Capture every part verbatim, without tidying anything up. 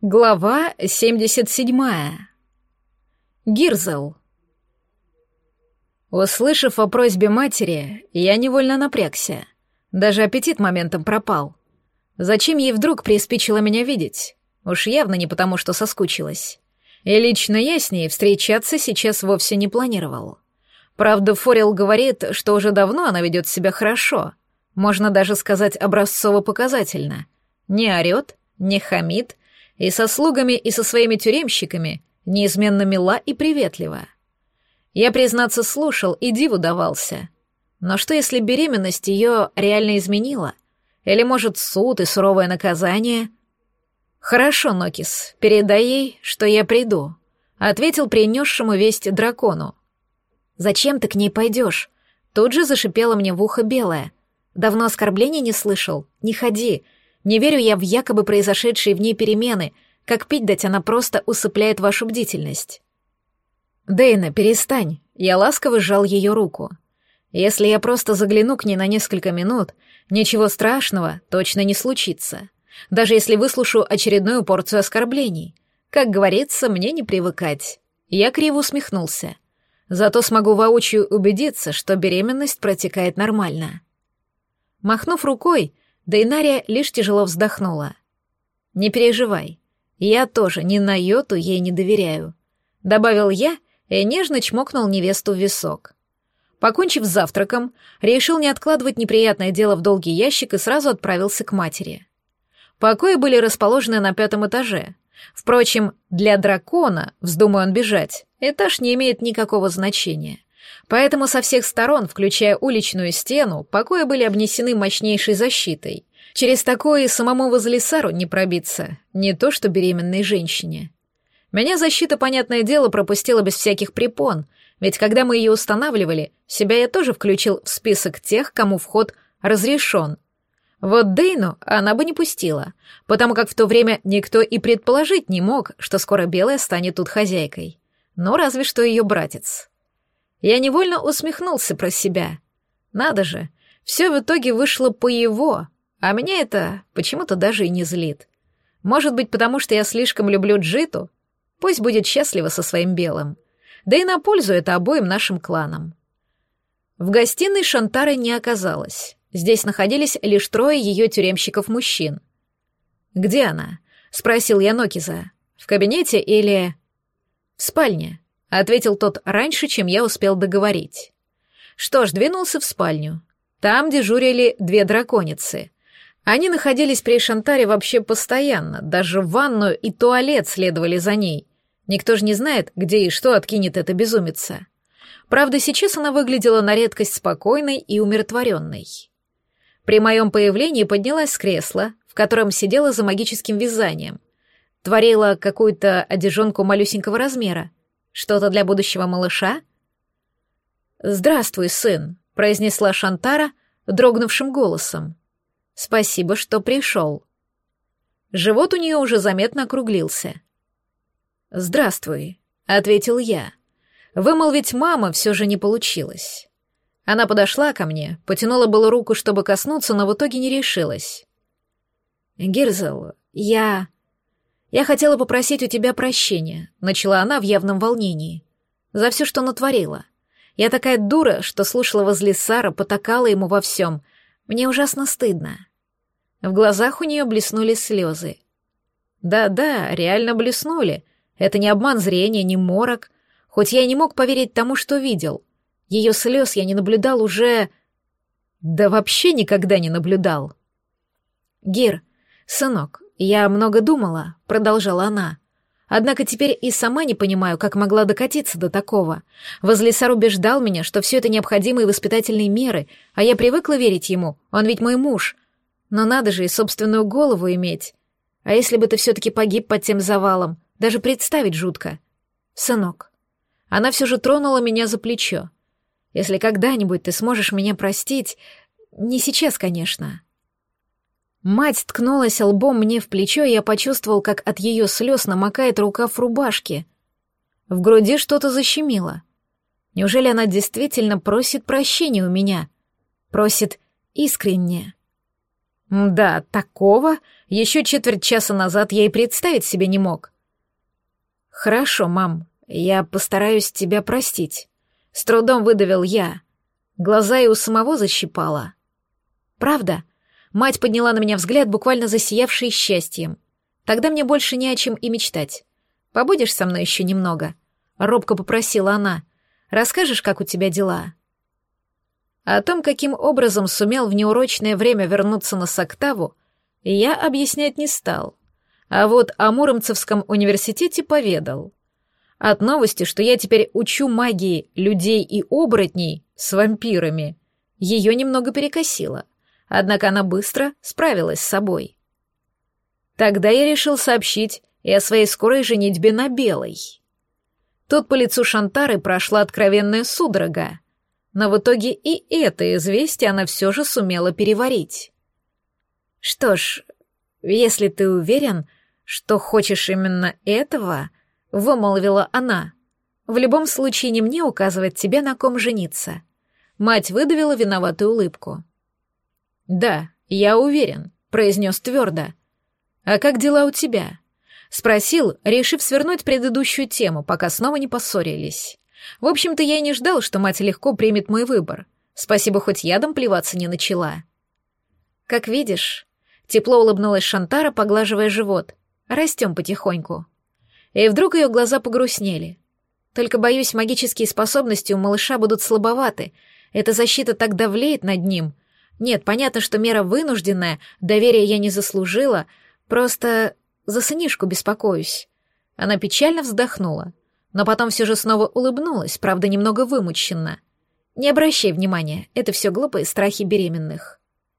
Глава семьдесят седьмая. Гирзел. Услышав о просьбе матери, я невольно напрягся. Даже аппетит моментом пропал. Зачем ей вдруг приспичило меня видеть? Уж явно не потому, что соскучилась. И лично я с ней встречаться сейчас вовсе не планировал. Правда, Форел говорит, что уже давно она ведет себя хорошо. Можно даже сказать образцово-показательно. Не орёт, не хамит, и со слугами, и со своими тюремщиками неизменно мила и приветлива. Я, признаться, слушал и диву давался. Но что, если беременность ее реально изменила? Или, может, суд и суровое наказание? «Хорошо, Нокис, передай ей, что я приду», — ответил принесшему весть дракону. «Зачем ты к ней пойдешь?» Тут же зашипела мне в ухо белая. «Давно оскорблений не слышал? Не ходи. Не верю я в якобы произошедшие в ней перемены. Как пить дать, она просто усыпляет вашу бдительность». «Дейна, перестань». Я ласково сжал ее руку. «Если я просто загляну к ней на несколько минут, ничего страшного точно не случится. Даже если выслушаю очередную порцию оскорблений. Как говорится, мне не привыкать». Я криво усмехнулся. Зато смогу воочию убедиться, что беременность протекает нормально. Махнув рукой, Дейнария лишь тяжело вздохнула. «Не переживай, я тоже ни на йоту ей не доверяю», — добавил я и нежно чмокнул невесту в висок. Покончив с завтраком, решил не откладывать неприятное дело в долгий ящик и сразу отправился к матери. Покои были расположены на пятом этаже. Впрочем, для дракона, вздумая он бежать, этаж не имеет никакого значения. Поэтому со всех сторон, включая уличную стену, покои были обнесены мощнейшей защитой. Через такое и самому Возлисару не пробиться, не то что беременной женщине. Меня защита, понятное дело, пропустила без всяких препон, ведь когда мы ее устанавливали, себя я тоже включил в список тех, кому вход разрешен. Вот Дейну она бы не пустила, потому как в то время никто и предположить не мог, что скоро Белая станет тут хозяйкой. Ну, разве что ее братец. Я невольно усмехнулся про себя. Надо же, все в итоге вышло по его, а меня это почему-то даже и не злит. Может быть, потому что я слишком люблю Джиту? Пусть будет счастлива со своим белым. Да и на пользу это обоим нашим кланам. В гостиной Шантары не оказалось. Здесь находились лишь трое ее тюремщиков-мужчин. «Где она?» — спросил я Нокиза. «В кабинете или...» «В спальне», — ответил тот раньше, чем я успел договорить. Что ж, двинулся в спальню. Там дежурили две драконицы. Они находились при Шантаре вообще постоянно, даже в ванную и туалет следовали за ней. Никто же не знает, где и что откинет эта безумица. Правда, сейчас она выглядела на редкость спокойной и умиротворенной. При моем появлении поднялась с кресла, в котором сидела за магическим вязанием. Творила какую-то одежонку малюсенького размера. Что-то для будущего малыша? «Здравствуй, сын», — произнесла Шантара дрогнувшим голосом. «Спасибо, что пришел». Живот у нее уже заметно округлился. «Здравствуй», — ответил я. Вымолвить «мама» все же не получилось. Она подошла ко мне, потянула было руку, чтобы коснуться, но в итоге не решилась. «Гирзел, я... я хотела попросить у тебя прощения», — начала она в явном волнении. «За все, что натворила. Я такая дура, что слушала Возлисара, потакала ему во всем. Мне ужасно стыдно». В глазах у нее блеснули слезы. Да-да, реально блеснули. Это не обман зрения, не морок. Хоть я и не мог поверить тому, что видел. Ее слез я не наблюдал уже... Да вообще никогда не наблюдал. «Гир, сынок, я много думала», — продолжала она. «Однако теперь и сама не понимаю, как могла докатиться до такого. Возлисар убеждал меня, что все это необходимые воспитательные меры, а я привыкла верить ему, он ведь мой муж. Но надо же и собственную голову иметь. А если бы ты все-таки погиб под тем завалом, даже представить жутко. Сынок». Она все же тронула меня за плечо. «Если когда-нибудь ты сможешь меня простить, не сейчас, конечно». Мать ткнулась лбом мне в плечо, и я почувствовал, как от ее слез намокает рукав рубашки. В груди что-то защемило. Неужели она действительно просит прощения у меня? Просит искренне? Да, такого еще четверть часа назад я и представить себе не мог. Хорошо, мам, я постараюсь тебя простить. С трудом выдавил я. Глаза и у самого защипало. Правда? Мать подняла на меня взгляд, буквально засиявший счастьем. Тогда мне больше не о чем и мечтать. Побудешь со мной еще немного? Робко попросила она. Расскажешь, как у тебя дела? О том, каким образом сумел в неурочное время вернуться на Соктаву, я объяснять не стал. А вот о Муромцевском университете поведал. От новости, что я теперь учу магии людей и оборотней с вампирами, ее немного перекосило. Однако она быстро справилась с собой. Тогда я решил сообщить и о своей скорой женитьбе на Белой. Тут по лицу Шантары прошла откровенная судорога, но в итоге и это известие она все же сумела переварить. «Что ж, если ты уверен, что хочешь именно этого», — вымолвила она, — «в любом случае не мне указывать тебе, на ком жениться». Мать выдавила виноватую улыбку. «Да, я уверен», — произнес твердо. «А как дела у тебя?» — спросил, решив свернуть предыдущую тему, пока снова не поссорились. В общем-то, я и не ждал, что мать легко примет мой выбор. Спасибо, хоть ядом плеваться не начала. «Как видишь», — тепло улыбнулась Шантара, поглаживая живот, — «растем потихоньку». И вдруг ее глаза погрустнели. «Только, боюсь, магические способности у малыша будут слабоваты. Эта защита так давлеет над ним. Нет, понятно, что мера вынужденная, доверия я не заслужила, просто за сынишку беспокоюсь». Она печально вздохнула, но потом все же снова улыбнулась, правда, немного вымученно. «Не обращай внимания, это все глупые страхи беременных».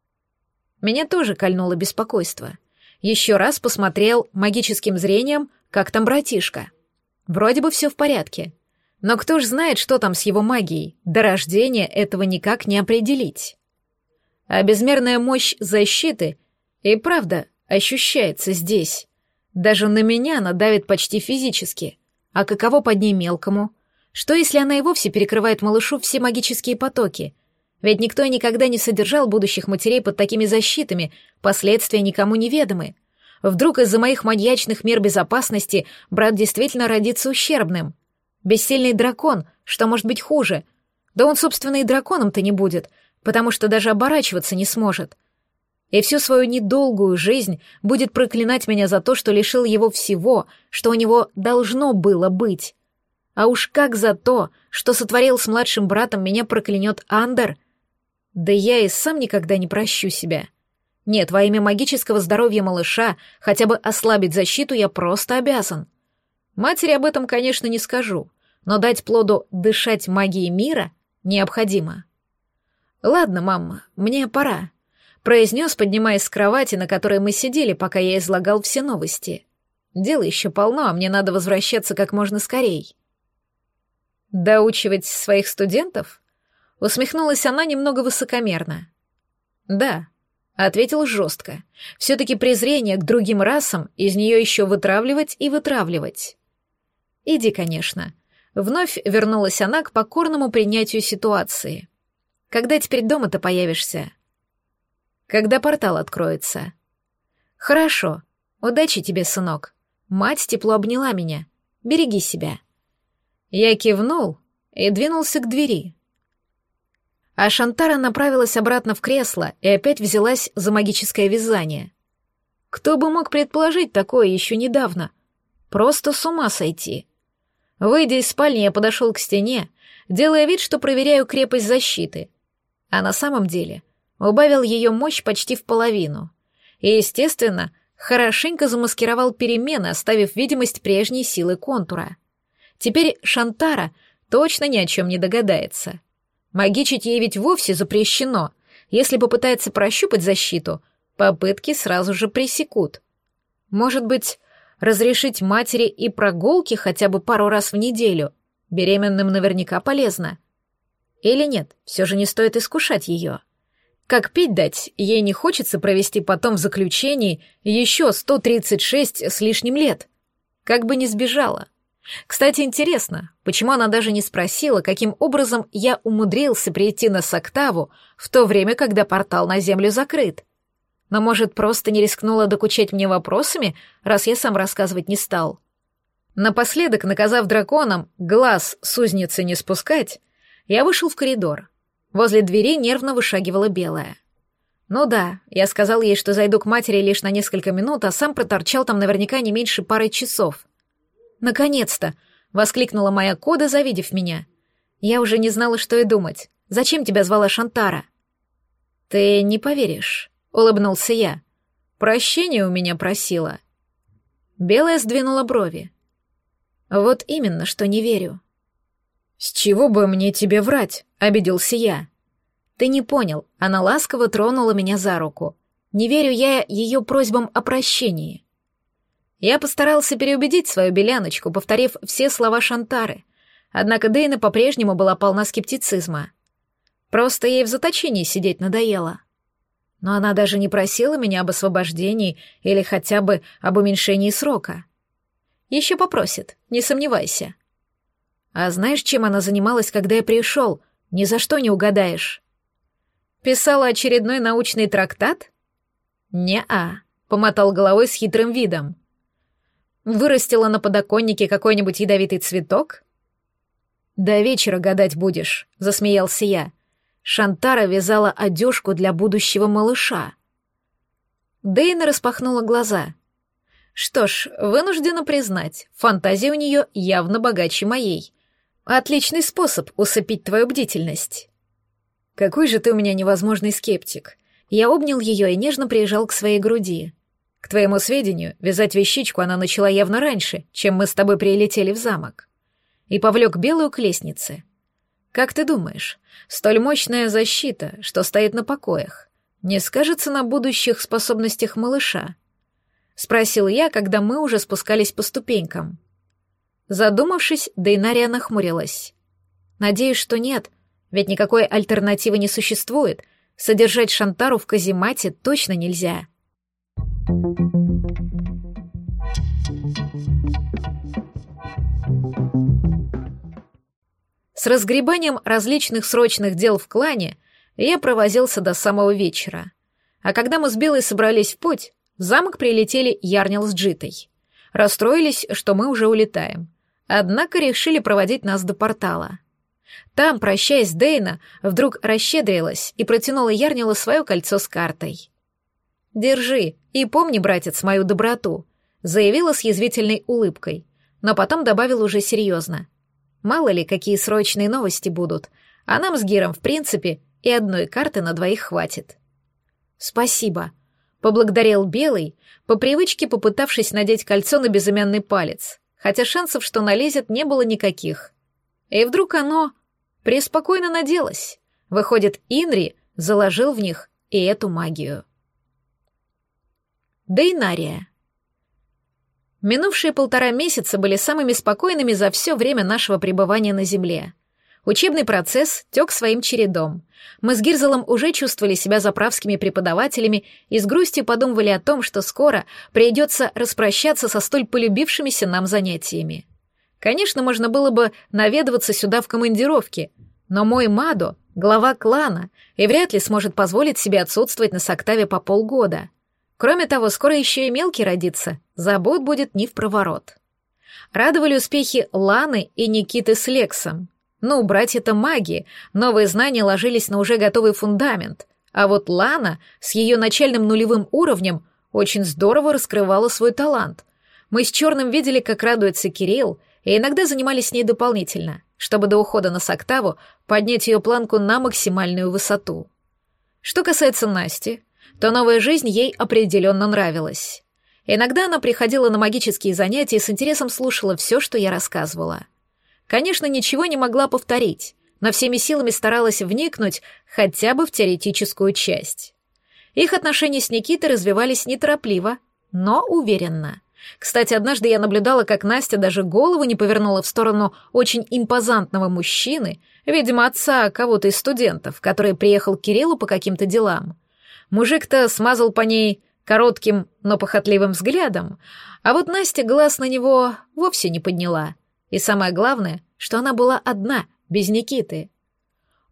Меня тоже кольнуло беспокойство. Еще раз посмотрел магическим зрением, как там братишка. Вроде бы все в порядке. Но кто ж знает, что там с его магией? До рождения этого никак не определить. А безмерная мощь защиты и правда ощущается здесь. Даже на меня она давит почти физически. А каково под ней мелкому? Что, если она и вовсе перекрывает малышу все магические потоки? Ведь никто и никогда не содержал будущих матерей под такими защитами, последствия никому неведомы. Вдруг из-за моих маньячных мер безопасности брат действительно родится ущербным. Бессильный дракон, что может быть хуже? Да он, собственно, и драконом-то не будет, потому что даже оборачиваться не сможет. И всю свою недолгую жизнь будет проклинать меня за то, что лишил его всего, что у него должно было быть. А уж как за то, что сотворил с младшим братом, меня проклянет Андер. Да я и сам никогда не прощу себя. Нет, во имя магического здоровья малыша хотя бы ослабить защиту я просто обязан. Матери об этом, конечно, не скажу, но дать плоду дышать магией мира необходимо. «Ладно, мама, мне пора», — произнес, поднимаясь с кровати, на которой мы сидели, пока я излагал все новости. «Дела еще полно, а мне надо возвращаться как можно скорей». «Доучивать своих студентов?» — усмехнулась она немного высокомерно. «Да», — ответил жестко. «Все-таки презрение к другим расам из нее еще вытравливать и вытравливать». «Иди, конечно». Вновь вернулась она к покорному принятию ситуации. «Когда теперь дома-то появишься?» «Когда портал откроется». «Хорошо. Удачи тебе, сынок». Мать тепло обняла меня. «Береги себя». Я кивнул и двинулся к двери. А Шантара направилась обратно в кресло и опять взялась за магическое вязание. Кто бы мог предположить такое еще недавно? Просто с ума сойти. Выйдя из спальни, я подошел к стене, делая вид, что проверяю крепость защиты. А на самом деле убавил ее мощь почти в половину. И, естественно, хорошенько замаскировал перемены, оставив видимость прежней силы контура. Теперь Шантара точно ни о чем не догадается. Магичить ей ведь вовсе запрещено. Если попытается прощупать защиту, попытки сразу же пресекут. Может быть, разрешить матери и прогулки хотя бы пару раз в неделю? Беременным наверняка полезно. Или нет, все же не стоит искушать ее. Как пить дать, ей не хочется провести потом в заключении еще сто тридцать шесть с лишним лет. Как бы не сбежала. Кстати, интересно, почему она даже не спросила, каким образом я умудрился прийти на Соктаву в то время, когда портал на Землю закрыт? Но, может, просто не рискнула докучать мне вопросами, раз я сам рассказывать не стал? Напоследок, наказав драконам глаз с узницы не спускать, я вышел в коридор. Возле двери нервно вышагивала Белая. Ну да, я сказал ей, что зайду к матери лишь на несколько минут, а сам проторчал там наверняка не меньше пары часов. «Наконец-то!» — воскликнула моя Кода, завидев меня. Я уже не знала, что и думать. «Зачем тебя звала Шантара?» «Ты не поверишь», — улыбнулся я. «Прощения у меня просила». Белая сдвинула брови. «Вот именно, что не верю». «С чего бы мне тебе врать?» — обиделся я. «Ты не понял», — она ласково тронула меня за руку. «Не верю я ее просьбам о прощении». Я постарался переубедить свою беляночку, повторив все слова Шантары, однако Дейна по-прежнему была полна скептицизма. Просто ей в заточении сидеть надоело. Но она даже не просила меня об освобождении или хотя бы об уменьшении срока. Еще попросит, не сомневайся. А знаешь, чем она занималась, когда я пришел? Ни за что не угадаешь. Писала очередной научный трактат? Не-а, помотал головой с хитрым видом. Вырастила на подоконнике какой-нибудь ядовитый цветок? До вечера гадать будешь, засмеялся я. Шантара вязала одежку для будущего малыша. Дейна распахнула глаза. Что ж, вынуждена признать, фантазия у нее явно богаче моей. Отличный способ усыпить твою бдительность. Какой же ты у меня невозможный скептик. Я обнял ее и нежно прижал к своей груди. К твоему сведению, вязать вещичку она начала явно раньше, чем мы с тобой прилетели в замок. И повлек Белую к лестнице. Как ты думаешь, столь мощная защита, что стоит на покоях, не скажется на будущих способностях малыша? Спросил я, когда мы уже спускались по ступенькам. Задумавшись, Дейнария нахмурилась. Надеюсь, что нет, ведь никакой альтернативы не существует. Содержать Шантару в каземате точно нельзя. С разгребанием различных срочных дел в клане я провозился до самого вечера. А когда мы с Белой собрались в путь, в замок прилетели Ярнил с Джитой. Расстроились, что мы уже улетаем. Однако решили проводить нас до портала. Там, прощаясь, Дейна вдруг расщедрилась и протянула Ярнилу свое кольцо с картой. «Держи и помни, братец, мою доброту», — заявила с язвительной улыбкой, но потом добавила уже серьезно. «Мало ли, какие срочные новости будут, а нам с Гиром, в принципе, и одной карты на двоих хватит». «Спасибо», — поблагодарил Белый, по привычке попытавшись надеть кольцо на безымянный палец, хотя шансов, что налезет, не было никаких. И вдруг оно преспокойно наделось. Выходит, Инри заложил в них и эту магию. Дейнария. Минувшие полтора месяца были самыми спокойными за все время нашего пребывания на Земле. Учебный процесс тек своим чередом. Мы с Гирзелом уже чувствовали себя заправскими преподавателями и с грустью подумывали о том, что скоро придется распрощаться со столь полюбившимися нам занятиями. Конечно, можно было бы наведываться сюда в командировке, но мой Мадо — глава клана и вряд ли сможет позволить себе отсутствовать на Соктаве по полгода. Кроме того, скоро еще и мелкий родится, забот будет не впроворот. Радовали успехи Ланы и Никиты с Лексом. Ну, братья-то маги, новые знания ложились на уже готовый фундамент, а вот Лана с ее начальным нулевым уровнем очень здорово раскрывала свой талант. Мы с Черным видели, как радуется Кирилл, и иногда занимались с ней дополнительно, чтобы до ухода на Соктаву поднять ее планку на максимальную высоту. Что касается Насти, то новая жизнь ей определенно нравилась. Иногда она приходила на магические занятия и с интересом слушала все, что я рассказывала. Конечно, ничего не могла повторить, но всеми силами старалась вникнуть хотя бы в теоретическую часть. Их отношения с Никитой развивались неторопливо, но уверенно. Кстати, однажды я наблюдала, как Настя даже голову не повернула в сторону очень импозантного мужчины, видимо, отца кого-то из студентов, который приехал к Кириллу по каким-то делам. Мужик-то смазал по ней коротким, но похотливым взглядом, а вот Настя глаз на него вовсе не подняла. И самое главное, что она была одна, без Никиты.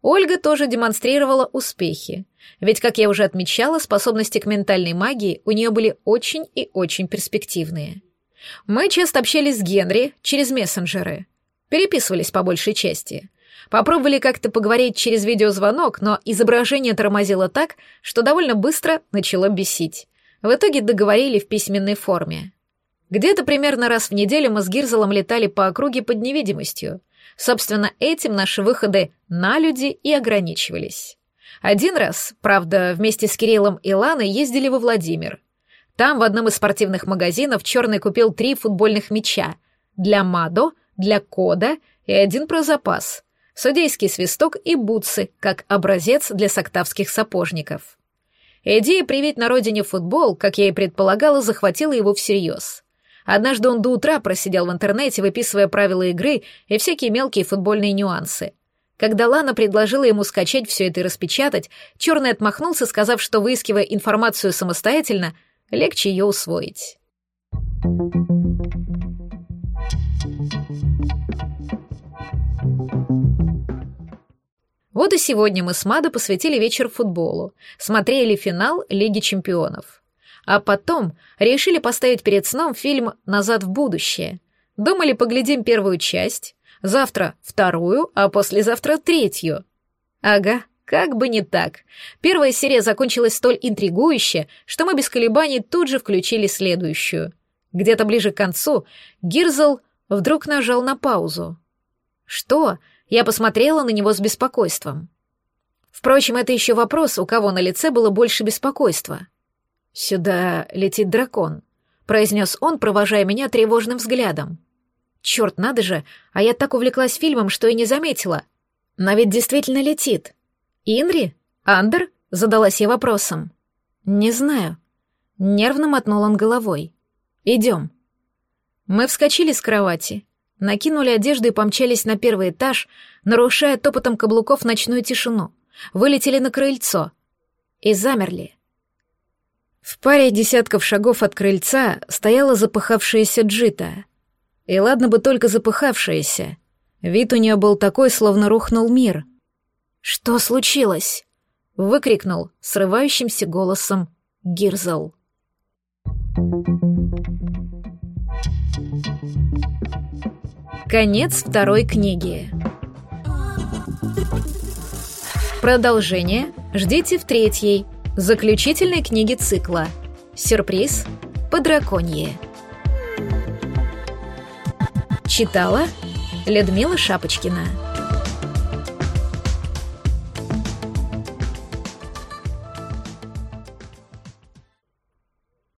Ольга тоже демонстрировала успехи, ведь, как я уже отмечала, способности к ментальной магии у нее были очень и очень перспективные. Мы часто общались с Генри через мессенджеры, переписывались по большей части. Попробовали как-то поговорить через видеозвонок, но изображение тормозило так, что довольно быстро начало бесить. В итоге договорили в письменной форме. Где-то примерно раз в неделю мы с Гирзелом летали по округе под невидимостью. Собственно, этим наши выходы на люди и ограничивались. Один раз, правда, вместе с Кириллом и Ланой ездили во Владимир. Там в одном из спортивных магазинов Черный купил три футбольных мяча. Для Мадо, для Кода и один про запас. Судейский свисток и бутсы, как образец для соктавских сапожников. Идея привить на родине футбол, как я и предполагала, захватила его всерьез. Однажды он до утра просидел в интернете, выписывая правила игры и всякие мелкие футбольные нюансы. Когда Лана предложила ему скачать все это и распечатать, Черный отмахнулся, сказав, что, выискивая информацию самостоятельно, легче ее усвоить. Вот и сегодня мы с Мадо посвятили вечер футболу, смотрели финал Лиги чемпионов. А потом решили поставить перед сном фильм «Назад в будущее». Думали, поглядим первую часть, завтра вторую, а послезавтра третью. Ага, как бы не так. Первая серия закончилась столь интригующе, что мы без колебаний тут же включили следующую. Где-то ближе к концу Гирзел вдруг нажал на паузу. «Что?» Я посмотрела на него с беспокойством. Впрочем, это еще вопрос, у кого на лице было больше беспокойства. «Сюда летит дракон», — произнес он, провожая меня тревожным взглядом. «Черт, надо же, а я так увлеклась фильмом, что и не заметила. Но ведь действительно летит. Инри? Андер?» — задалась я вопросом. «Не знаю». Нервно мотнул он головой. «Идем». Мы вскочили с кровати, накинули одежду и помчались на первый этаж, нарушая топотом каблуков ночную тишину, вылетели на крыльцо и замерли. В паре десятков шагов от крыльца стояла запыхавшаяся Джита. И ладно бы только запыхавшаяся. Вид у нее был такой, словно рухнул мир. «Что случилось?» — выкрикнул срывающимся голосом Гирзел. Конец второй книги. Продолжение ждите в третьей, заключительной книге цикла. Сюрприз по драконье. Читала Людмила Шапочкина.